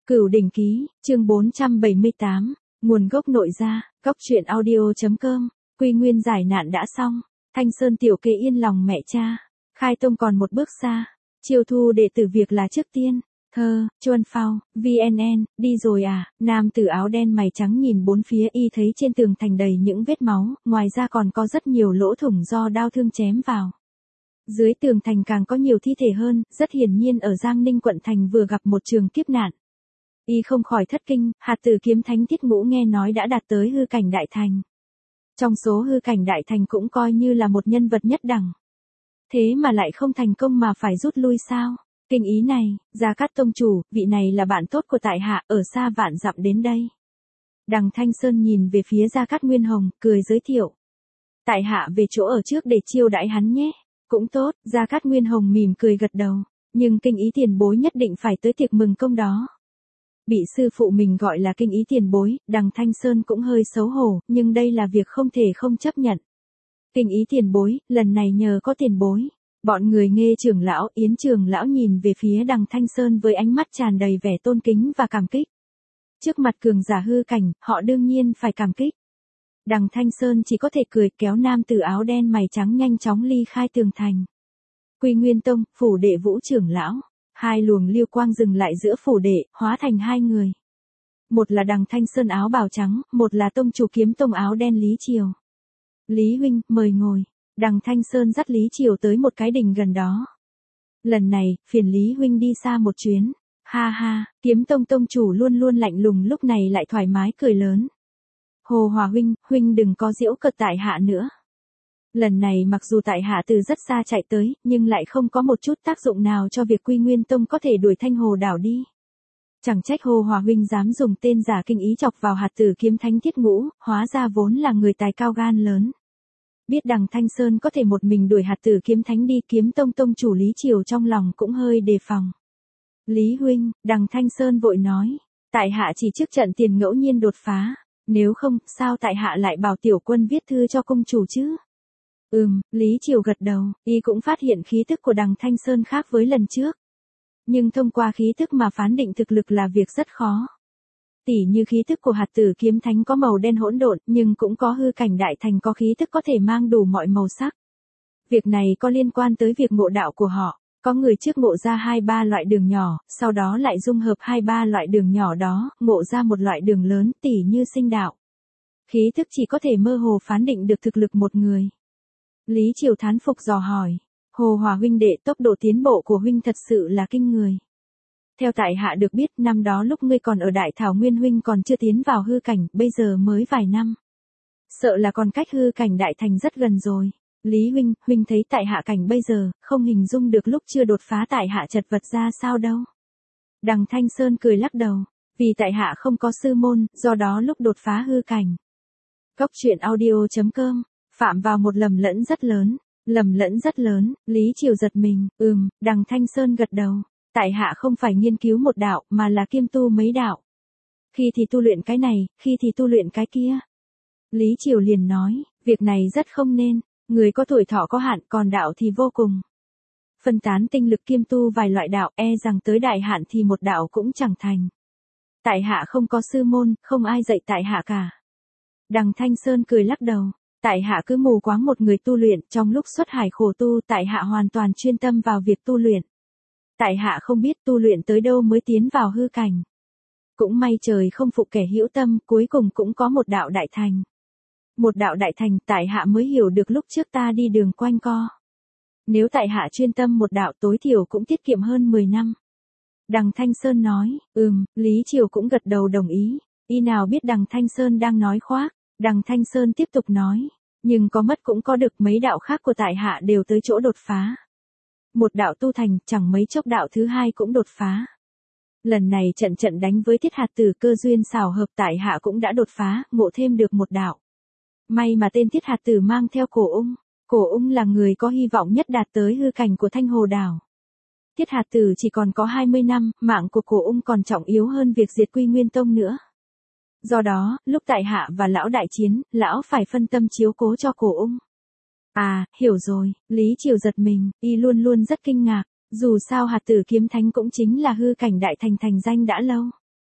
Cửu đỉnh ký, chương 478, nguồn gốc nội gia, góc truyện audio.com, Quy Nguyên giải nạn đã xong, Thanh Sơn tiểu kê yên lòng mẹ cha, khai tông còn một bước xa, chiêu thu đệ tử việc là trước tiên, thơ, Chuân Phao, VNN, đi rồi à, nam tử áo đen mày trắng nhìn bốn phía y thấy trên tường thành đầy những vết máu, ngoài ra còn có rất nhiều lỗ thủng do đao thương chém vào. Dưới tường thành càng có nhiều thi thể hơn, rất hiển nhiên ở Giang Ninh quận thành vừa gặp một trường kiếp nạn. Y không khỏi thất kinh, hạt tử kiếm thánh Thiết Ngũ nghe nói đã đạt tới hư cảnh đại thành. Trong số hư cảnh đại thành cũng coi như là một nhân vật nhất đẳng. Thế mà lại không thành công mà phải rút lui sao? Kinh ý này, Gia Cát tông chủ, vị này là bạn tốt của tại hạ, ở xa vạn dặm đến đây. Đằng Thanh Sơn nhìn về phía Gia Cát Nguyên Hồng, cười giới thiệu. Tại hạ về chỗ ở trước để chiêu đãi hắn nhé. Cũng tốt, Gia Cát Nguyên Hồng mỉm cười gật đầu, nhưng kinh ý tiền bối nhất định phải tới tiệc mừng công đó. Bị sư phụ mình gọi là kinh ý tiền bối, đằng Thanh Sơn cũng hơi xấu hổ, nhưng đây là việc không thể không chấp nhận. Kinh ý tiền bối, lần này nhờ có tiền bối. Bọn người Nghê trưởng lão, Yến trưởng lão nhìn về phía đằng Thanh Sơn với ánh mắt tràn đầy vẻ tôn kính và cảm kích. Trước mặt cường giả hư cảnh, họ đương nhiên phải cảm kích. Đằng Thanh Sơn chỉ có thể cười kéo nam tử áo đen mày trắng nhanh chóng ly khai tường thành. Quy Nguyên Tông, phủ đệ Vũ trưởng lão. Hai luồng lưu quang dừng lại giữa phủ đệ, hóa thành hai người. Một là đằng Thanh Sơn áo bào trắng, một là tông chủ kiếm tông áo đen Lý Triều. Lý huynh, mời ngồi. Đằng Thanh Sơn dắt Lý Triều tới một cái đình gần đó. Lần này, phiền Lý huynh đi xa một chuyến. Ha ha, kiếm tông tông chủ luôn luôn lạnh lùng lúc này lại thoải mái cười lớn. Hồ Hòa huynh, huynh đừng có giễu cợt tại hạ nữa. Lần này mặc dù tại hạ từ rất xa chạy tới, nhưng lại không có một chút tác dụng nào cho việc Quy Nguyên Tông có thể đuổi Thanh Hồ đảo đi. Chẳng trách Hồ Hòa huynh dám dùng tên giả kinh ý chọc vào hạt tử kiếm thánh Thiết Ngũ, hóa ra vốn là người tài cao gan lớn. Biết đằng Thanh Sơn có thể một mình đuổi hạt tử kiếm thánh đi, kiếm tông tông chủ Lý Triều trong lòng cũng hơi đề phòng. Lý huynh, đằng Thanh Sơn vội nói, tại hạ chỉ trước trận tiền ngẫu nhiên đột phá, nếu không, sao tại hạ lại bảo tiểu quân viết thư cho công chủ chứ? Lý Triều gật đầu, y cũng phát hiện khí tức của đằng Thanh Sơn khác với lần trước. Nhưng thông qua khí tức mà phán định thực lực là việc rất khó. Tỉ như khí tức của hạt tử kiếm thánh có màu đen hỗn độn, nhưng cũng có hư cảnh đại thành có khí tức có thể mang đủ mọi màu sắc. Việc này có liên quan tới việc ngộ đạo của họ, có người trước ngộ ra 2-3 loại đường nhỏ, sau đó lại dung hợp 2-3 loại đường nhỏ đó, ngộ ra một loại đường lớn, tỉ như sinh đạo. Khí tức chỉ có thể mơ hồ phán định được thực lực một người. Lý Triều thán phục dò hỏi, Hồ Hòa huynh đệ, tốc độ tiến bộ của huynh thật sự là kinh người. Theo tại hạ được biết, năm đó lúc ngươi còn ở Đại Thảo Nguyên huynh còn chưa tiến vào hư cảnh, bây giờ mới vài năm. Sợ là còn cách hư cảnh đại thành rất gần rồi. Lý huynh, huynh thấy tại hạ cảnh bây giờ, không hình dung được lúc chưa đột phá tại hạ chật vật ra sao đâu. Đằng Thanh Sơn cười lắc đầu, vì tại hạ không có sư môn, do đó lúc đột phá hư cảnh. Góc truyện audio.com, phạm vào một lầm lẫn rất lớn, Lý Triều giật mình, đằng Thanh Sơn gật đầu. Tại hạ không phải nghiên cứu một đạo, mà là kiêm tu mấy đạo. Khi thì tu luyện cái này, khi thì tu luyện cái kia. Lý Triều liền nói, việc này rất không nên, người có tuổi thọ có hạn, còn đạo thì vô cùng. Phân tán tinh lực kiêm tu vài loại đạo, e rằng tới đại hạn thì một đạo cũng chẳng thành. Tại hạ không có sư môn, không ai dạy tại hạ cả. Đằng Thanh Sơn cười lắc đầu, tại hạ cứ mù quáng một người tu luyện, trong lúc xuất hải khổ tu, tại hạ hoàn toàn chuyên tâm vào việc tu luyện. Tại hạ không biết tu luyện tới đâu mới tiến vào hư cảnh. Cũng may trời không phụ kẻ hữu tâm, cuối cùng cũng có một đạo đại thành. Một đạo đại thành, tại hạ mới hiểu được lúc trước ta đi đường quanh co. Nếu tại hạ chuyên tâm một đạo tối thiểu cũng tiết kiệm hơn 10 năm. Đằng Thanh Sơn nói, Lý Triều cũng gật đầu đồng ý. Y nào biết đằng Thanh Sơn đang nói khoác. Đằng Thanh Sơn tiếp tục nói, nhưng có mất cũng có được, mấy đạo khác của tại hạ đều tới chỗ đột phá. Một đạo tu thành, chẳng mấy chốc đạo thứ hai cũng đột phá. Lần này trận đánh với Thiết hạt tử cơ duyên xảo hợp, tại hạ cũng đã đột phá, ngộ thêm được một đạo. May mà tên Thiết hạt tử mang theo Cổ Ung là người có hy vọng nhất đạt tới hư cảnh của Thanh Hồ đảo. Thiết hạt tử chỉ còn có 20 năm, mạng của Cổ Ung còn trọng yếu hơn việc diệt Quy Nguyên Tông nữa. Do đó, lúc tại hạ và lão đại chiến, lão phải phân tâm chiếu cố cho Cổ Ung. À, hiểu rồi, Lý Triều giật mình, y luôn luôn rất kinh ngạc, dù sao hạt tử kiếm thánh cũng chính là hư cảnh đại thành thành danh đã lâu.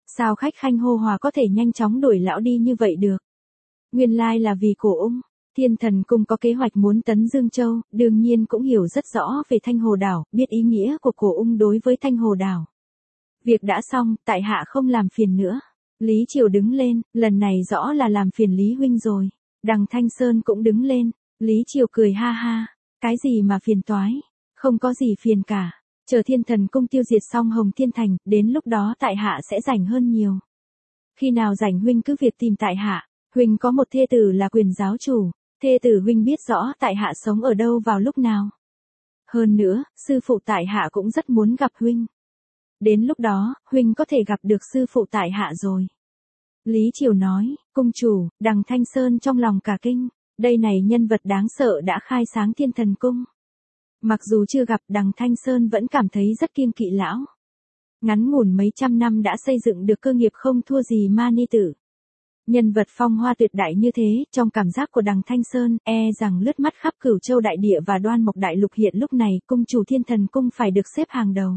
Sao khách khanh hô hòa có thể nhanh chóng đuổi lão đi như vậy được? Nguyên lai là vì cổ ung. Thiên Thần Cung có kế hoạch muốn tấn Dương Châu, đương nhiên cũng hiểu rất rõ về Thanh Hồ Đảo, biết ý nghĩa của cổ ung đối với Thanh Hồ Đảo. Việc đã xong, tại hạ không làm phiền nữa. Lý Triều đứng lên, lần này rõ là làm phiền Lý huynh rồi. Đằng Thanh Sơn cũng đứng lên, Lý Triều cười ha ha, cái gì mà phiền toái, không có gì phiền cả. Chờ Thiên Thần Cung tiêu diệt xong Hồng Thiên Thành, đến lúc đó tại hạ sẽ rảnh hơn nhiều. Khi nào rảnh huynh cứ việc tìm tại hạ, huynh có một thê tử là Quyền giáo chủ, thê tử huynh biết rõ tại hạ sống ở đâu vào lúc nào. Hơn nữa, sư phụ tại hạ cũng rất muốn gặp huynh. Đến lúc đó, huynh có thể gặp được sư phụ tại hạ rồi. Lý Triều nói, cung chủ, đằng Thanh Sơn trong lòng cả kinh, đây này nhân vật đáng sợ đã khai sáng Thiên Thần Cung. Mặc dù chưa gặp, đằng Thanh Sơn vẫn cảm thấy rất kiêng kỵ lão. Ngắn ngủn mấy trăm năm đã xây dựng được cơ nghiệp không thua gì Ma Ni Tử. Nhân vật phong hoa tuyệt đại như thế, trong cảm giác của đằng Thanh Sơn, rằng lướt mắt khắp Cửu Châu đại địa và Đoan Mộc đại lục hiện lúc này, cung chủ Thiên Thần Cung phải được xếp hàng đầu.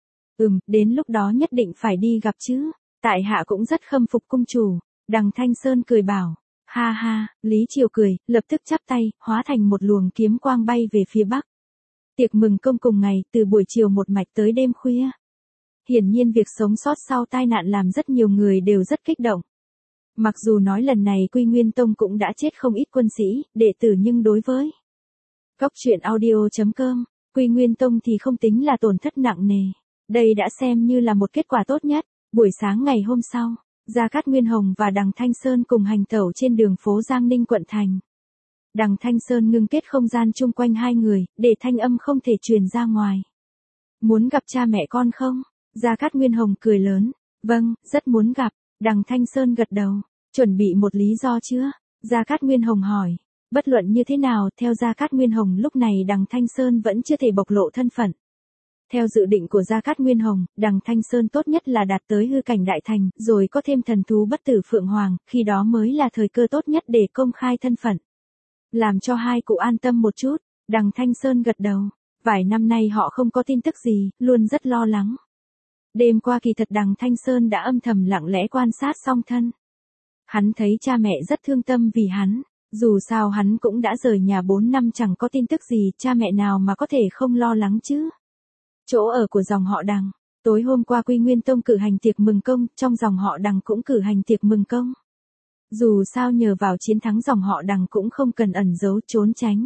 Đến lúc đó nhất định phải đi gặp chứ. Tại hạ cũng rất khâm phục cung chủ. Đằng Thanh Sơn cười bảo. Ha ha, Lý Triều cười, lập tức chắp tay, hóa thành một luồng kiếm quang bay về phía bắc. Tiệc mừng công cùng ngày, từ buổi chiều một mạch tới đêm khuya. Hiển nhiên việc sống sót sau tai nạn làm rất nhiều người đều rất kích động. Mặc dù nói lần này Quy Nguyên Tông cũng đã chết không ít quân sĩ, đệ tử nhưng đối với Cốc truyện audio.com, Quy Nguyên Tông thì không tính là tổn thất nặng nề. Đây đã xem như là một kết quả tốt nhất. Buổi sáng ngày hôm sau, Gia Cát Nguyên Hồng và đằng Thanh Sơn cùng hành tẩu trên đường phố Giang Ninh quận thành. Đằng Thanh Sơn ngưng kết không gian chung quanh hai người, để thanh âm không thể truyền ra ngoài. Muốn gặp cha mẹ con không? Gia Cát Nguyên Hồng cười lớn. Vâng, rất muốn gặp. Đằng Thanh Sơn gật đầu. Chuẩn bị một lý do chưa? Gia Cát Nguyên Hồng hỏi. Bất luận như thế nào, theo Gia Cát Nguyên Hồng lúc này đằng Thanh Sơn vẫn chưa thể bộc lộ thân phận. Theo dự định của Gia Cát Nguyên Hồng, đằng Thanh Sơn tốt nhất là đạt tới hư cảnh đại thành, rồi có thêm thần thú bất tử Phượng Hoàng, khi đó mới là thời cơ tốt nhất để công khai thân phận. Làm cho hai cụ an tâm một chút, đằng Thanh Sơn gật đầu. Vài năm nay họ không có tin tức gì, luôn rất lo lắng. Đêm qua kỳ thật đằng Thanh Sơn đã âm thầm lặng lẽ quan sát song thân. Hắn thấy cha mẹ rất thương tâm vì hắn, dù sao hắn cũng đã rời nhà 4 năm chẳng có tin tức gì, cha mẹ nào mà có thể không lo lắng chứ. Chỗ ở của dòng họ đằng, tối hôm qua Quy Nguyên Tông cử hành tiệc mừng công, trong dòng họ đằng cũng cử hành tiệc mừng công. Dù sao nhờ vào chiến thắng dòng họ đằng cũng không cần ẩn giấu trốn tránh.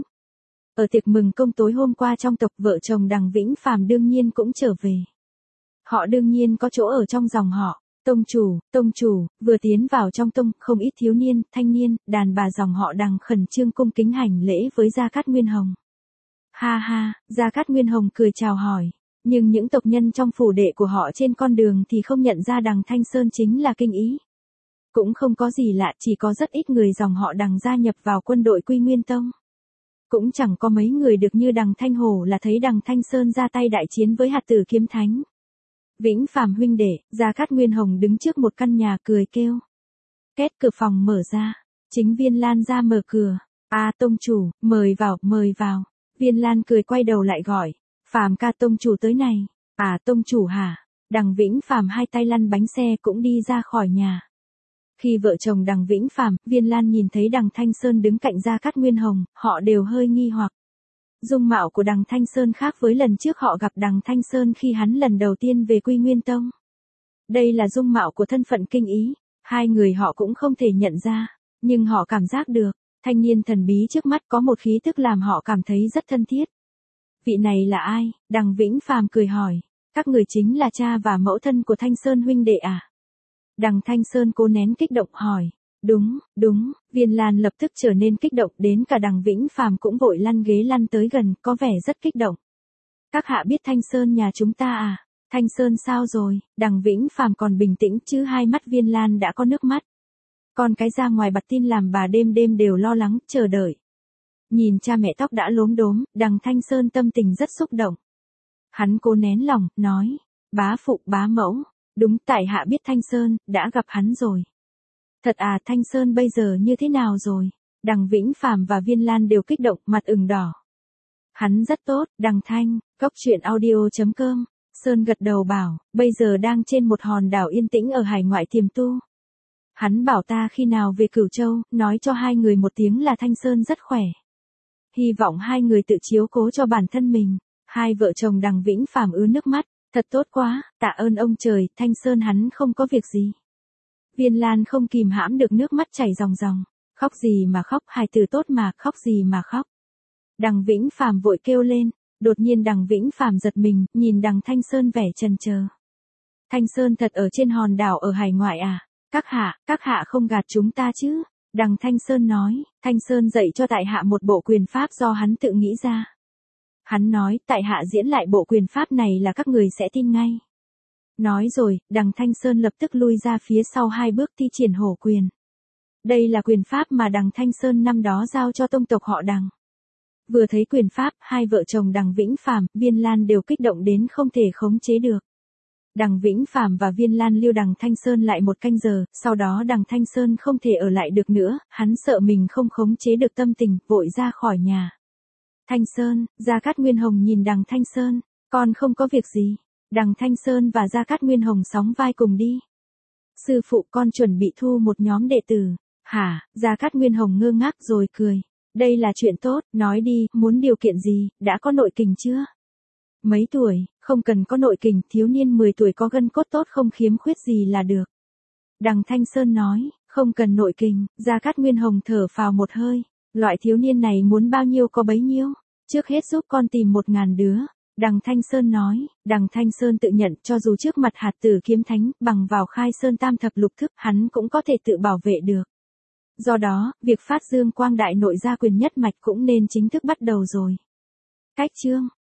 Ở tiệc mừng công tối hôm qua trong tộc vợ chồng đằng Vĩnh Phàm đương nhiên cũng trở về. Họ đương nhiên có chỗ ở trong dòng họ. Tông chủ, vừa tiến vào trong tông, không ít thiếu niên, thanh niên, đàn bà dòng họ đằng khẩn trương cung kính hành lễ với Gia Cát Nguyên Hồng. Ha ha, Gia Cát Nguyên Hồng cười chào hỏi. Nhưng những tộc nhân trong phủ đệ của họ trên con đường thì không nhận ra đằng Thanh Sơn chính là Kinh Ý. Cũng không có gì lạ, chỉ có rất ít người dòng họ đằng gia nhập vào quân đội Quy Nguyên Tông. Cũng chẳng có mấy người được như đằng Thanh Hổ là thấy đằng Thanh Sơn ra tay đại chiến với hạt tử kiếm thánh. Vĩnh Phàm huynh đệ, Gia Cát Nguyên Hồng đứng trước một căn nhà cười kêu. Két cửa phòng mở ra, chính Viên Lan ra mở cửa. Tông chủ, mời vào. Viên Lan cười quay đầu lại gọi. Phàm ca tông chủ tới này. Tông chủ hả? Đằng Vĩnh Phàm hai tay lăn bánh xe cũng đi ra khỏi nhà. Khi vợ chồng đằng Vĩnh Phàm, Viên Lan nhìn thấy đằng Thanh Sơn đứng cạnh Gia Cát Nguyên Hồng, họ đều hơi nghi hoặc. Dung mạo của đằng Thanh Sơn khác với lần trước họ gặp đằng Thanh Sơn khi hắn lần đầu tiên về Quy Nguyên Tông. Đây là dung mạo của thân phận Kinh Ý, hai người họ cũng không thể nhận ra, nhưng họ cảm giác được, thanh niên thần bí trước mắt có một khí tức làm họ cảm thấy rất thân thiết. Vị này là ai? Đằng Vĩnh Phàm cười hỏi. Các người chính là cha và mẫu thân của Thanh Sơn huynh đệ à? Đằng Thanh Sơn cố nén kích động hỏi. Đúng, Viên Lan lập tức trở nên kích động, đến cả đằng Vĩnh Phàm cũng vội lăn ghế lăn tới gần, có vẻ rất kích động. Các hạ biết Thanh Sơn nhà chúng ta à? Thanh Sơn sao rồi? Đằng Vĩnh Phàm còn bình tĩnh chứ hai mắt Viên Lan đã có nước mắt. Con cái ra ngoài bặt tin làm bà đêm đêm đều lo lắng, chờ đợi. Nhìn cha mẹ tóc đã lốm đốm, đằng Thanh Sơn tâm tình rất xúc động. Hắn cố nén lòng, nói. Bá phụ bá mẫu. Đúng, tại hạ biết Thanh Sơn, đã gặp hắn rồi. Thật à, Thanh Sơn bây giờ như thế nào rồi? Đằng Vĩnh Phàm và Viên Lan đều kích động, mặt ửng đỏ. Hắn rất tốt, đằng Thanh, Cốc truyện audio.com. Sơn gật đầu bảo, bây giờ đang trên một hòn đảo yên tĩnh ở hải ngoại tiềm tu. Hắn bảo ta khi nào về Cửu Châu, nói cho hai người một tiếng là Thanh Sơn rất khỏe. Hy vọng hai người tự chiếu cố cho bản thân mình. Hai vợ chồng Đằng Vĩnh Phàm ứa nước mắt, thật tốt quá, tạ ơn ông trời, Thanh Sơn hắn không có việc gì. Viên Lan không kìm hãm được nước mắt chảy ròng ròng, khóc gì mà khóc, hài tử tốt mà, khóc gì mà khóc. Đằng Vĩnh Phàm vội kêu lên, đột nhiên Đằng Vĩnh Phàm giật mình, nhìn Đằng Thanh Sơn vẻ chần chờ. Thanh Sơn thật ở trên hòn đảo ở hải ngoại à? Các hạ không gạt chúng ta chứ? Đằng Thanh Sơn nói, Thanh Sơn dạy cho tại hạ một bộ quyền pháp do hắn tự nghĩ ra. Hắn nói, tại hạ diễn lại bộ quyền pháp này là các người sẽ tin ngay. Nói rồi, Đằng Thanh Sơn lập tức lui ra phía sau 2 bước thi triển hổ quyền. Đây là quyền pháp mà Đằng Thanh Sơn năm đó giao cho tông tộc họ Đằng. Vừa thấy quyền pháp, hai vợ chồng Đằng Vĩnh Phàm, Viên Lan đều kích động đến không thể khống chế được. Đằng Vĩnh Phàm và Viên Lan lưu Đằng Thanh Sơn lại 1 canh giờ, sau đó Đằng Thanh Sơn không thể ở lại được nữa, hắn sợ mình không khống chế được tâm tình, vội ra khỏi nhà. Thanh Sơn, Gia Cát Nguyên Hồng nhìn Đằng Thanh Sơn, con không có việc gì. Đằng Thanh Sơn và Gia Cát Nguyên Hồng sóng vai cùng đi. Sư phụ, con chuẩn bị thu một nhóm đệ tử. Hả? Gia Cát Nguyên Hồng ngơ ngác rồi cười. Đây là chuyện tốt, nói đi, muốn điều kiện gì, đã có nội kình chưa? Mấy tuổi, không cần có nội kình, thiếu niên 10 tuổi có gân cốt tốt không khiếm khuyết gì là được. Đằng Thanh Sơn nói, không cần nội kình. Gia Cát Nguyên Hồng thở phào một hơi. Loại thiếu niên này muốn bao nhiêu có bấy nhiêu. Trước hết giúp con tìm 1000 đứa. Đằng Thanh Sơn nói, Đằng Thanh Sơn tự nhận cho dù trước mặt Hạt Tử Kiếm Thánh, bằng vào Khai Sơn Tam Thập Lục Thức, hắn cũng có thể tự bảo vệ được. Do đó, việc phát dương quang đại nội gia quyền nhất mạch cũng nên chính thức bắt đầu rồi. Cách chương